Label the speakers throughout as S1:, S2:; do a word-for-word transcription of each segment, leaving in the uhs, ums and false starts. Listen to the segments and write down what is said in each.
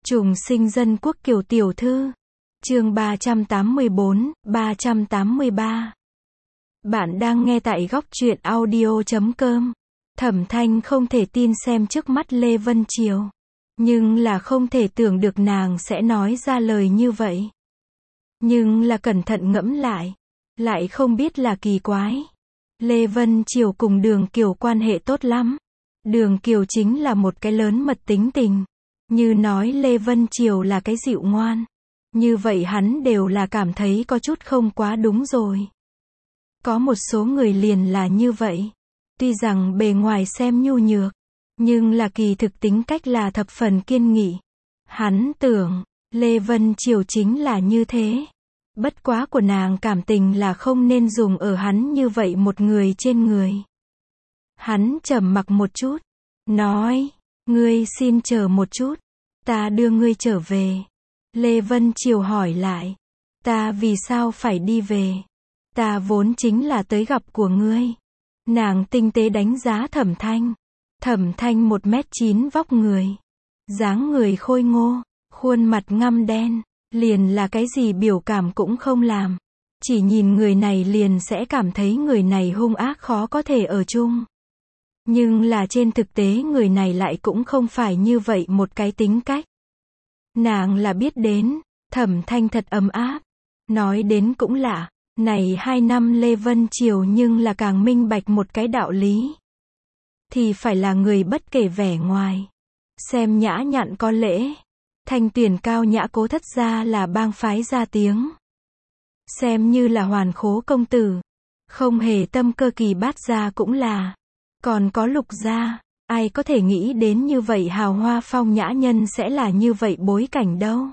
S1: Trùng sinh dân quốc Kiều tiểu thư. Chương ba trăm tám mươi bốn, ba trăm tám mươi ba. Bạn đang nghe tại góc truyện audio chấm com. Thẩm Thanh không thể tin xem trước mắt Lê Vân Triều. Nhưng là không thể tưởng được nàng sẽ nói ra lời như vậy. Nhưng là cẩn thận ngẫm lại. Lại không biết là kỳ quái. Lê Vân Triều cùng Đường Kiều quan hệ tốt lắm. Đường Kiều chính là một cái lớn mật tính tình. Như nói Lê Vân Triều là cái dịu ngoan. Như vậy hắn đều là cảm thấy có chút không quá đúng rồi. Có một số người liền là như vậy. Tuy rằng bề ngoài xem nhu nhược, nhưng là kỳ thực tính cách là thập phần kiên nghị. Hắn tưởng, Lê Vân Triều chính là như thế. Bất quá của nàng cảm tình là không nên dùng ở hắn như vậy một người trên người. Hắn trầm mặc một chút, nói, ngươi xin chờ một chút, ta đưa ngươi trở về. Lê Vân Triều hỏi lại, ta vì sao phải đi về? Ta vốn chính là tới gặp của ngươi. Nàng tinh tế đánh giá Thẩm Thanh. Thẩm Thanh một mét chín vóc người, dáng người khôi ngô, khuôn mặt ngăm đen, liền là cái gì biểu cảm cũng không làm. Chỉ nhìn người này liền sẽ cảm thấy người này hung ác khó có thể ở chung. Nhưng là trên thực tế người này lại cũng không phải như vậy một cái tính cách. Nàng là biết đến, Thẩm Thanh thật ấm áp. Nói đến cũng lạ, này hai năm Lê Vân Triều nhưng là càng minh bạch một cái đạo lý. Thì phải là người bất kể vẻ ngoài. Xem nhã nhặn có lễ. Thanh tuyển cao nhã Cố thất gia là bang phái ra tiếng. Xem như là hoàn khố công tử. Không hề tâm cơ Kỳ Bát gia cũng là. Còn có Lục gia. Ai có thể nghĩ đến như vậy hào hoa phong nhã nhân sẽ là như vậy bối cảnh đâu.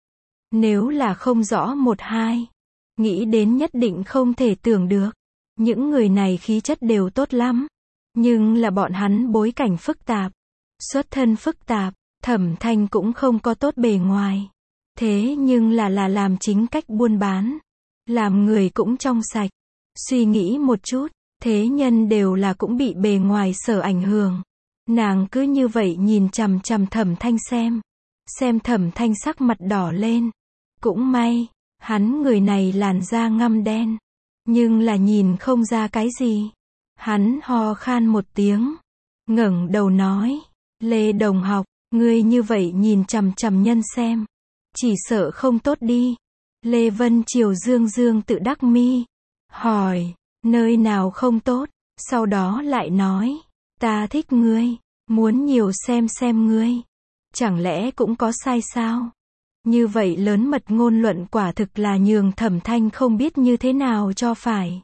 S1: Nếu là không rõ một hai. Nghĩ đến nhất định không thể tưởng được. Những người này khí chất đều tốt lắm. Nhưng là bọn hắn bối cảnh phức tạp. Xuất thân phức tạp. Thẩm Thanh cũng không có tốt bề ngoài. Thế nhưng là là làm chính cách buôn bán. Làm người cũng trong sạch. Suy nghĩ một chút. Thế nhân đều là cũng bị bề ngoài sở ảnh hưởng. Nàng cứ như vậy nhìn chằm chằm Thẩm Thanh xem. Xem Thẩm Thanh sắc mặt đỏ lên. Cũng may, hắn người này làn da ngăm đen. Nhưng là nhìn không ra cái gì. Hắn ho khan một tiếng. Ngẩng đầu nói. Lê đồng học, ngươi như vậy nhìn chằm chằm nhân xem. Chỉ sợ không tốt đi. Lê Vân Triều dương dương tự đắc mi. Hỏi, nơi nào không tốt? Sau đó lại nói. Ta thích ngươi. Muốn nhiều xem xem ngươi. Chẳng lẽ cũng có sai sao? Như vậy lớn mật ngôn luận quả thực là nhường Thẩm Thanh không biết như thế nào cho phải.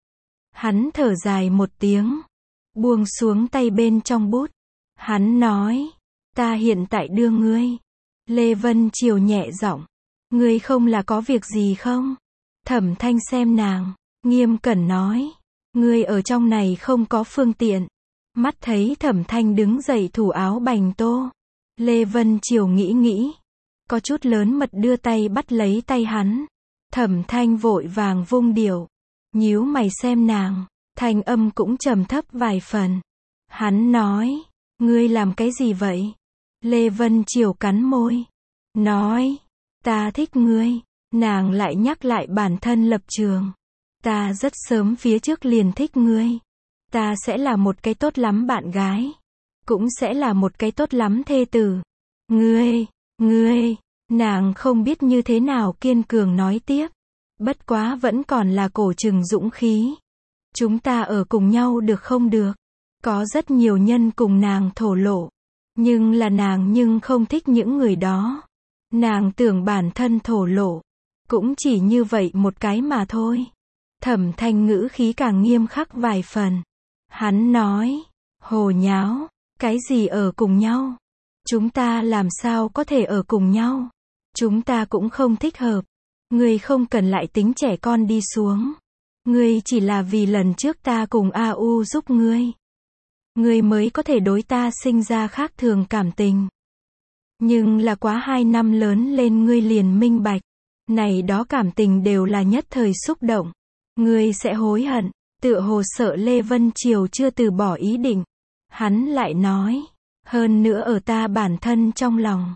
S1: Hắn thở dài một tiếng. Buông xuống tay bên trong bút. Hắn nói. Ta hiện tại đưa ngươi. Lê Vân Triều nhẹ giọng. Ngươi không là có việc gì không? Thẩm Thanh xem nàng. Nghiêm cẩn nói. Ngươi ở trong này không có phương tiện. Mắt thấy Thẩm Thanh đứng dậy thủ áo bành tô. Lê Vân Triều nghĩ nghĩ. Có chút lớn mật đưa tay bắt lấy tay hắn. Thẩm Thanh vội vàng vung điệu. Nhíu mày xem nàng. Thanh âm cũng trầm thấp vài phần. Hắn nói. Ngươi làm cái gì vậy? Lê Vân Triều cắn môi. Nói. Ta thích ngươi. Nàng lại nhắc lại bản thân lập trường. Ta rất sớm phía trước liền thích ngươi. Ta sẽ là một cái tốt lắm bạn gái. Cũng sẽ là một cái tốt lắm thê tử. Ngươi, ngươi, nàng không biết như thế nào kiên cường nói tiếp. Bất quá vẫn còn là cổ trừng dũng khí. Chúng ta ở cùng nhau được không được? Có rất nhiều nhân cùng nàng thổ lộ. Nhưng là nàng nhưng không thích những người đó. Nàng tưởng bản thân thổ lộ. Cũng chỉ như vậy một cái mà thôi. Thẩm Thanh ngữ khí càng nghiêm khắc vài phần. Hắn nói. Hồ nháo. Cái gì ở cùng nhau? Chúng ta làm sao có thể ở cùng nhau? Chúng ta cũng không thích hợp. Ngươi không cần lại tính trẻ con đi xuống. Ngươi chỉ là vì lần trước ta cùng A U giúp ngươi. Ngươi mới có thể đối ta sinh ra khác thường cảm tình. Nhưng là quá hai năm lớn lên ngươi liền minh bạch. Này đó cảm tình đều là nhất thời xúc động. Ngươi sẽ hối hận. Tựa hồ sợ Lê Vân Triều chưa từ bỏ ý định. Hắn lại nói. Hơn nữa ở ta bản thân trong lòng.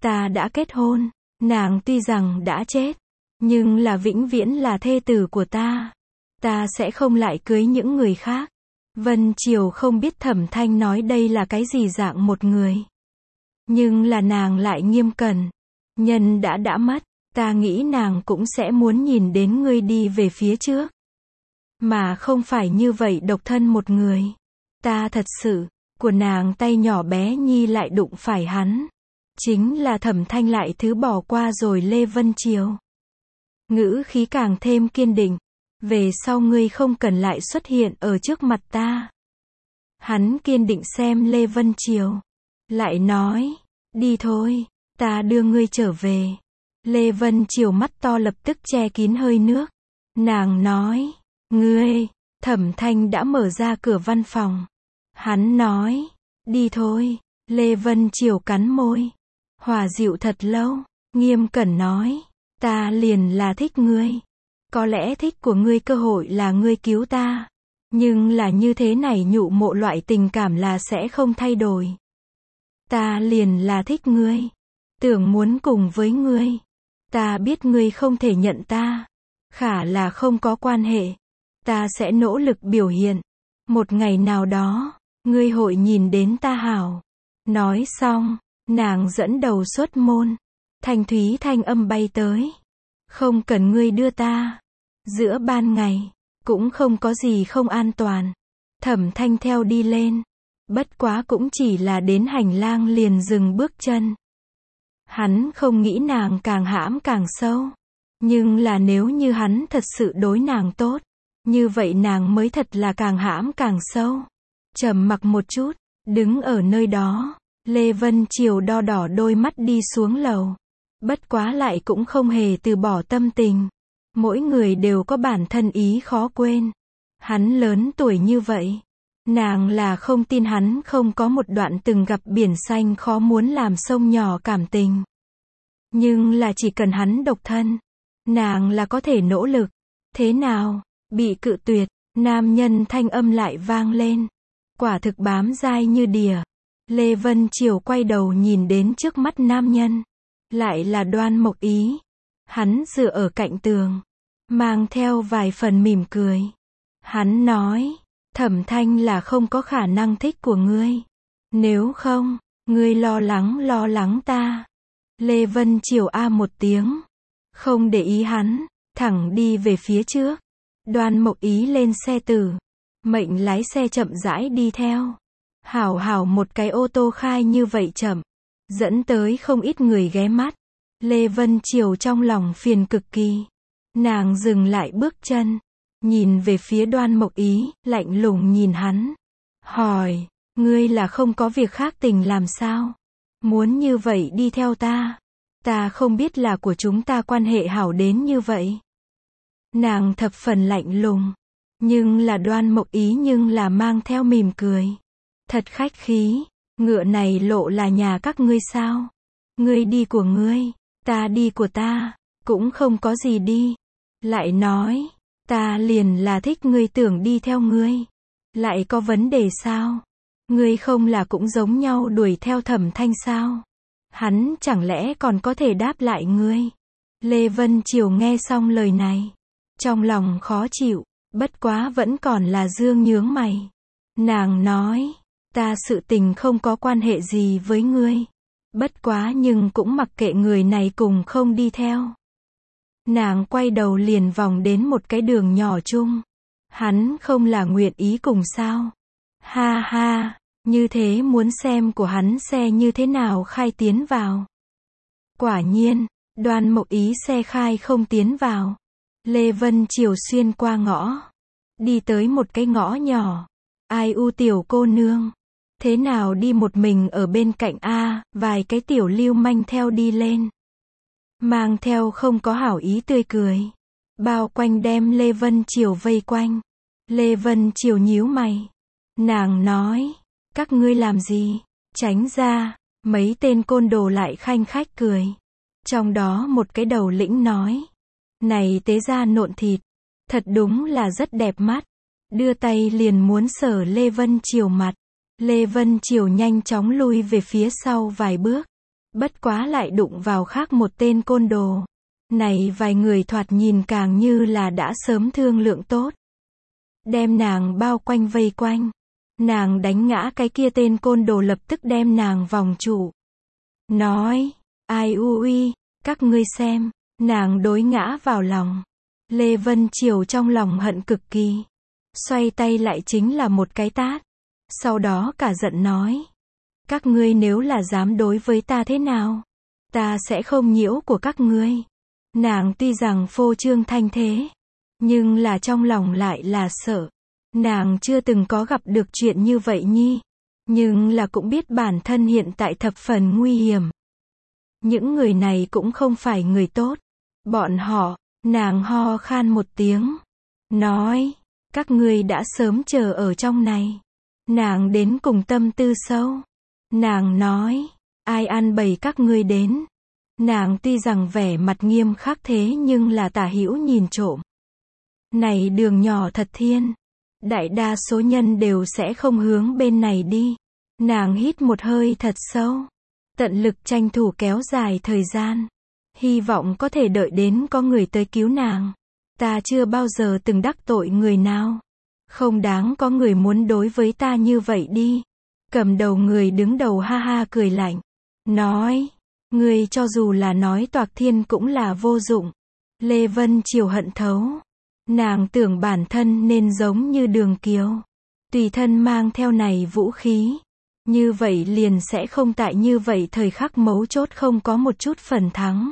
S1: Ta đã kết hôn, nàng tuy rằng đã chết, nhưng là vĩnh viễn là thê tử của ta. Ta sẽ không lại cưới những người khác. Vân Triều không biết Thẩm Thanh nói đây là cái gì dạng một người. Nhưng là nàng lại nghiêm cẩn. Nhân đã đã mất, ta nghĩ nàng cũng sẽ muốn nhìn đến ngươi đi về phía trước. Mà không phải như vậy độc thân một người. Ta thật sự, của nàng tay nhỏ bé nhi lại đụng phải hắn. Chính là Thẩm Thanh lại thứ bỏ qua rồi Lê Vân Triều. Ngữ khí càng thêm kiên định. Về sau ngươi không cần lại xuất hiện ở trước mặt ta. Hắn kiên định xem Lê Vân Triều. Lại nói, đi thôi, ta đưa ngươi trở về. Lê Vân Triều mắt to lập tức che kín hơi nước. Nàng nói, ngươi, Thẩm Thanh đã mở ra cửa văn phòng. Hắn nói, đi thôi. Lê Vân Triều cắn môi. Hòa dịu thật lâu, nghiêm cẩn nói, ta liền là thích ngươi. Có lẽ thích của ngươi cơ hội là ngươi cứu ta. Nhưng là như thế này nhụ mộ loại tình cảm là sẽ không thay đổi. Ta liền là thích ngươi. Tưởng muốn cùng với ngươi. Ta biết ngươi không thể nhận ta. Khả là không có quan hệ. Ta sẽ nỗ lực biểu hiện. Một ngày nào đó, ngươi hội nhìn đến ta hảo. Nói xong, nàng dẫn đầu xuất môn. Thanh thúy thanh âm bay tới. Không cần ngươi đưa ta. Giữa ban ngày, cũng không có gì không an toàn. Thẩm Thanh theo đi lên. Bất quá cũng chỉ là đến hành lang liền dừng bước chân. Hắn không nghĩ nàng càng hãm càng sâu. Nhưng là nếu như hắn thật sự đối nàng tốt, như vậy nàng mới thật là càng hãm càng sâu. Trầm mặc một chút, đứng ở nơi đó, Lê Vân Triều đo đỏ đôi mắt đi xuống lầu. Bất quá lại cũng không hề từ bỏ tâm tình. Mỗi người đều có bản thân ý khó quên. Hắn lớn tuổi như vậy. Nàng là không tin hắn không có một đoạn từng gặp biển xanh khó muốn làm sông nhỏ cảm tình. Nhưng là chỉ cần hắn độc thân, nàng là có thể nỗ lực. Thế nào? Bị cự tuyệt, nam nhân thanh âm lại vang lên. Quả thực bám dai như đỉa. Lê Vân Triều quay đầu nhìn đến trước mắt nam nhân. Lại là Đoan Mộc Ý. Hắn dựa ở cạnh tường, mang theo vài phần mỉm cười. Hắn nói, Thẩm Thanh là không có khả năng thích của ngươi. Nếu không, ngươi lo lắng lo lắng ta. Lê Vân Triều a một tiếng. Không để ý hắn, thẳng đi về phía trước. Đoan Mộc Ý lên xe tử. Mệnh lái xe chậm rãi đi theo. Hảo hảo một cái ô tô khai như vậy chậm. Dẫn tới không ít người ghé mắt. Lê Vân Triều trong lòng phiền cực kỳ. Nàng dừng lại bước chân. Nhìn về phía Đoan Mộc Ý, lạnh lùng nhìn hắn. Hỏi, ngươi là không có việc khác tình làm sao? Muốn như vậy đi theo ta? Ta không biết là của chúng ta quan hệ hảo đến như vậy. Nàng thập phần lạnh lùng. Nhưng là Đoan Mộc Ý nhưng là mang theo mỉm cười. Thật khách khí, ngựa này lộ là nhà các ngươi sao? Ngươi đi của ngươi, ta đi của ta, cũng không có gì đi. Lại nói, ta liền là thích ngươi tưởng đi theo ngươi. Lại có vấn đề sao? Ngươi không là cũng giống nhau đuổi theo Thẩm Thanh sao? Hắn chẳng lẽ còn có thể đáp lại ngươi? Lê Vân Triều nghe xong lời này. Trong lòng khó chịu, bất quá vẫn còn là dương nhướng mày. Nàng nói, ta sự tình không có quan hệ gì với ngươi. Bất quá nhưng cũng mặc kệ người này cùng không đi theo. Nàng quay đầu liền vòng đến một cái đường nhỏ chung. Hắn không là nguyện ý cùng sao? Ha ha, như thế muốn xem của hắn xe như thế nào khai tiến vào. Quả nhiên, Đoan Mộc Ý xe khai không tiến vào. Lê Vân Triều xuyên qua ngõ. Đi tới một cái ngõ nhỏ. Ai u tiểu cô nương. Thế nào đi một mình ở bên cạnh a, vài cái tiểu lưu manh theo đi lên. Mang theo không có hảo ý tươi cười. Bao quanh đem Lê Vân Triều vây quanh. Lê Vân Triều nhíu mày. Nàng nói, các ngươi làm gì? Tránh ra. Mấy tên côn đồ lại khanh khách cười. Trong đó một cái đầu lĩnh nói. Này tế gia nộn thịt. Thật đúng là rất đẹp mắt. Đưa tay liền muốn sờ Lê Vân Triều mặt. Lê Vân Triều nhanh chóng lui về phía sau vài bước. Bất quá lại đụng vào khác một tên côn đồ. Này vài người thoạt nhìn càng như là đã sớm thương lượng tốt. Đem nàng bao quanh vây quanh. Nàng đánh ngã cái kia tên côn đồ lập tức đem nàng vòng trụ. Nói, ai u uy, các ngươi xem, nàng đối ngã vào lòng. Lê Vân Triều trong lòng hận cực kỳ. Xoay tay lại chính là một cái tát. Sau đó cả giận nói. Các ngươi nếu là dám đối với ta thế nào, ta sẽ không nhiễu của các ngươi. Nàng tuy rằng phô trương thanh thế, nhưng là trong lòng lại là sợ. Nàng chưa từng có gặp được chuyện như vậy nhi, nhưng là cũng biết bản thân hiện tại thập phần nguy hiểm. Những người này cũng không phải người tốt. Bọn họ, nàng ho khan một tiếng, nói, các ngươi đã sớm chờ ở trong này. Nàng đến cùng tâm tư sâu. Nàng nói, ai ăn bày các ngươi đến. Nàng tuy rằng vẻ mặt nghiêm khắc thế nhưng là tả hữu nhìn trộm. Này đường nhỏ thật thiên. Đại đa số nhân đều sẽ không hướng bên này đi. Nàng hít một hơi thật sâu. Tận lực tranh thủ kéo dài thời gian. Hy vọng có thể đợi đến có người tới cứu nàng. Ta chưa bao giờ từng đắc tội người nào. Không đáng có người muốn đối với ta như vậy đi. Cầm đầu người đứng đầu ha ha cười lạnh. Nói, ngươi cho dù là nói toạc thiên cũng là vô dụng. Lê Vân Triều hận thấu. Nàng tưởng bản thân nên giống như Đường Kiều. Tùy thân mang theo này vũ khí. Như vậy liền sẽ không tại như vậy thời khắc mấu chốt không có một chút phần thắng.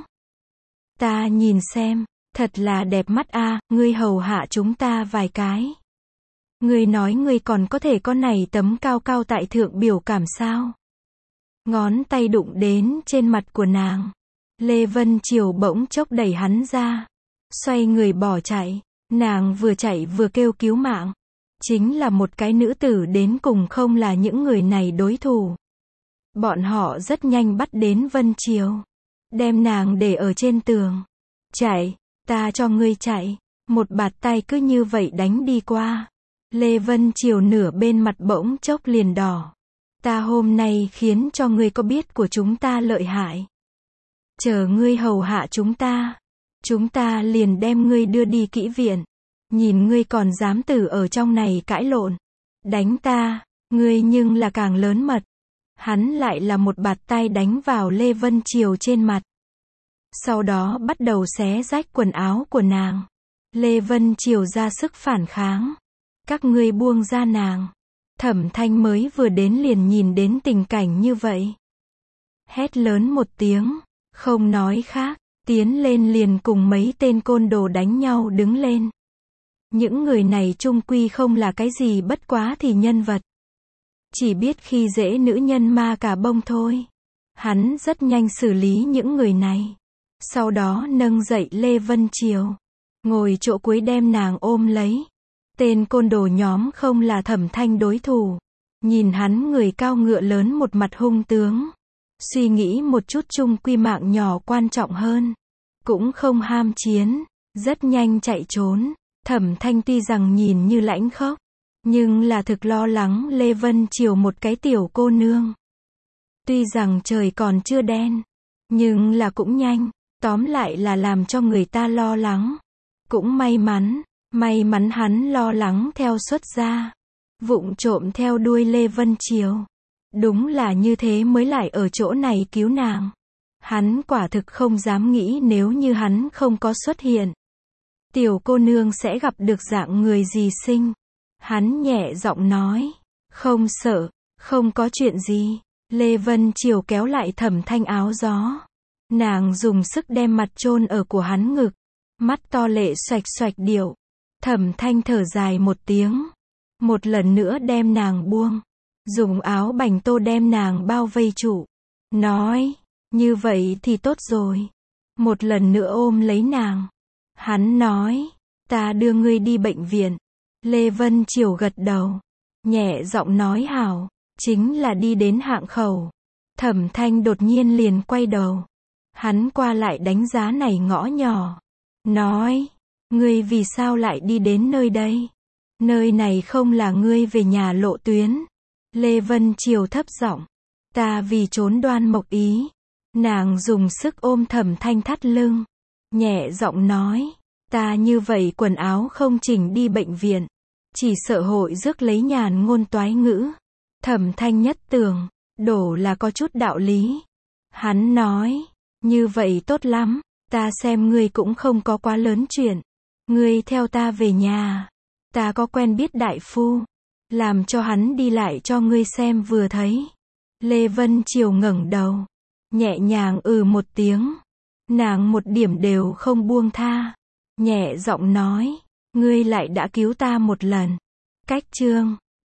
S1: Ta nhìn xem, thật là đẹp mắt a, ngươi hầu hạ chúng ta vài cái. Ngươi nói ngươi còn có thể có này tấm cao cao tại thượng biểu cảm sao? Ngón tay đụng đến trên mặt của nàng. Lê Vân Triều bỗng chốc đẩy hắn ra. Xoay người bỏ chạy. Nàng vừa chạy vừa kêu cứu mạng. Chính là một cái nữ tử đến cùng không là những người này đối thủ. Bọn họ rất nhanh bắt đến Vân Triều. Đem nàng để ở trên tường. Chạy, ta cho ngươi chạy. Một bạt tay cứ như vậy đánh đi qua. Lê Vân Triều nửa bên mặt bỗng chốc liền đỏ. Ta hôm nay khiến cho ngươi có biết của chúng ta lợi hại. Chờ ngươi hầu hạ chúng ta. Chúng ta liền đem ngươi đưa đi kỹ viện. Nhìn ngươi còn dám tử ở trong này cãi lộn. Đánh ta, ngươi nhưng là càng lớn mật. Hắn lại là một bạt tay đánh vào Lê Vân Triều trên mặt. Sau đó bắt đầu xé rách quần áo của nàng. Lê Vân Triều ra sức phản kháng. Các ngươi buông ra nàng. Thẩm Thanh mới vừa đến liền nhìn đến tình cảnh như vậy. Hét lớn một tiếng, không nói khác, tiến lên liền cùng mấy tên côn đồ đánh nhau đứng lên. Những người này chung quy không là cái gì bất quá thì nhân vật. Chỉ biết khi dễ nữ nhân ma cà bông thôi. Hắn rất nhanh xử lý những người này. Sau đó nâng dậy Lê Vân Triều. Ngồi chỗ cuối đem nàng ôm lấy. Tên côn đồ nhóm không là Thẩm Thanh đối thủ. Nhìn hắn người cao ngựa lớn một mặt hung tướng. Suy nghĩ một chút chung quy mạng nhỏ quan trọng hơn. Cũng không ham chiến. Rất nhanh chạy trốn. Thẩm Thanh tuy rằng nhìn như lãnh khốc. Nhưng là thực lo lắng Lê Vân Triều một cái tiểu cô nương. Tuy rằng trời còn chưa đen. Nhưng là cũng nhanh. Tóm lại là làm cho người ta lo lắng. Cũng may mắn. May mắn hắn lo lắng theo xuất ra. Vụng trộm theo đuôi Lê Vân Triều. Đúng là như thế mới lại ở chỗ này cứu nàng. Hắn quả thực không dám nghĩ nếu như hắn không có xuất hiện. Tiểu cô nương sẽ gặp được dạng người gì sinh. Hắn nhẹ giọng nói. Không sợ, không có chuyện gì. Lê Vân Triều kéo lại Thẩm Thanh áo gió. Nàng dùng sức đem mặt chôn ở của hắn ngực. Mắt to lệ xoạch xoạch điệu. Thẩm Thanh thở dài một tiếng. Một lần nữa đem nàng buông. Dùng áo bành tô đem nàng bao vây trụ. Nói, như vậy thì tốt rồi. Một lần nữa ôm lấy nàng. Hắn nói, ta đưa ngươi đi bệnh viện. Lê Vân Triều gật đầu. Nhẹ giọng nói hảo. Chính là đi đến hạng khẩu. Thẩm Thanh đột nhiên liền quay đầu. Hắn qua lại đánh giá này ngõ nhỏ. Nói, ngươi vì sao lại đi đến nơi đây? Nơi này không là ngươi về nhà lộ tuyến. Lê Vân Triều thấp giọng. Ta vì trốn Đoan Mộc Ý. Nàng dùng sức ôm Thẩm Thanh thắt lưng, nhẹ giọng nói, ta như vậy quần áo không chỉnh đi bệnh viện, chỉ sợ hội rước lấy nhàn ngôn toái ngữ. Thẩm Thanh nhất tưởng, đổ là có chút đạo lý. Hắn nói, như vậy tốt lắm, ta xem ngươi cũng không có quá lớn chuyện. Ngươi theo ta về nhà, ta có quen biết đại phu, làm cho hắn đi lại cho ngươi xem vừa thấy. Lê Vân Triều ngẩng đầu, nhẹ nhàng ừ một tiếng. Nàng một điểm đều không buông tha, nhẹ giọng nói, ngươi lại đã cứu ta một lần. Cách chương